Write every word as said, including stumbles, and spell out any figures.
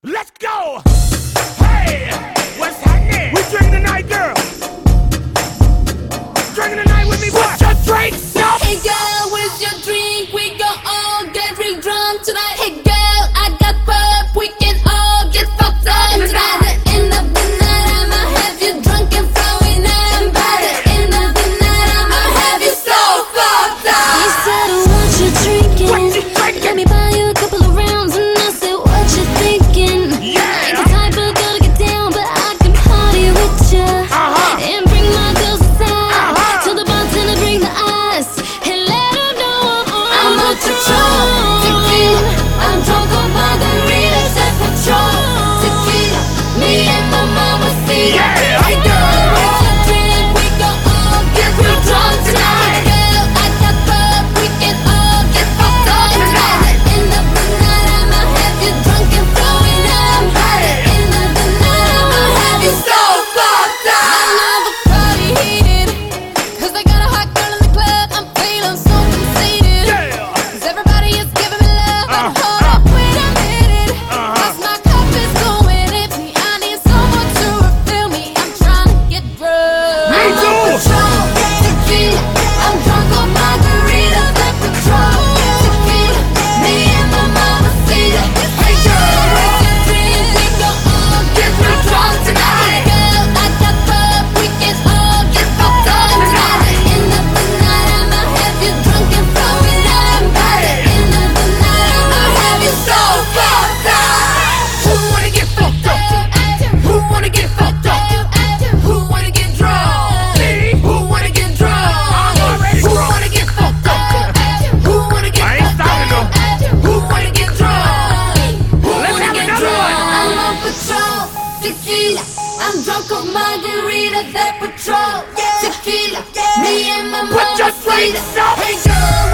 Let's go! Hey! What's happening? We drinking tonight, girl! Drinking tonight with me, put your drinks up! Hey girl, where's your drink? We gon' all get real drunk tonight. Hey girl, I got pop, we can all get fucked up tonight. By the end of the night, I'ma have you drunk and flowing out. By the end of the night, I'ma have you so fucked up. He said, what you drinking? What you drinking? Let me buy you a couple of rounds. And I said, what you thinking? Yeah! Ain't the type of girl to get down, but I can party with ya. Uh-huh! And bring my girls aside. Uh-huh. Tell the bartender bring the ice. And let her know I'm on patrol, tequila. I'm drunk on margaritas and patrol, tequila. Me and my mama see ya. Yeah. Hey girl, where's your drink? We gon' all get real drunk tonight. Hey girl, I got pop, we can all get fucked up tonight. By the end of the night, I'ma have you drunk and flowing out. By the end of the night, I'ma have you so fucked up. I love a party heated, 'cause I got a hot girl in the club. I'm feeling so conceited. Yeah! 'Cause everybody is giving me love. But Uh, hold up, wait a minute. Uh-huh. 'Cause my cup is going empty. I need someone to refill me. I'm trying to get drunk. Me I'm too. on Patrol, tequila. I'm drunk on margaritas and patrol, tequila. Me and my mama see ya. Hey girl, where's your drink? We gon' all get real drunk tonight. Hey girl, I got pop. We can all get fucked up tonight. By the end of the night, I'ma have you drunk and flowing out. By the end of the night, I'ma have you so fucked up. Who wanna get fucked up? Who wanna get fucked up? Who wanna get drunk? Me? Who wanna get drunk? I'm already Who drunk. wanna get fucked up? Who wanna get I ain't fucked stopping up? though. Who wanna get drunk? Who Let's wanna have get another drunk? one. I'm on patrol, tequila. I'm drunk on margaritas, that patrol, tequila. Me and my Put your mama see drinks ya. up. Hey girl,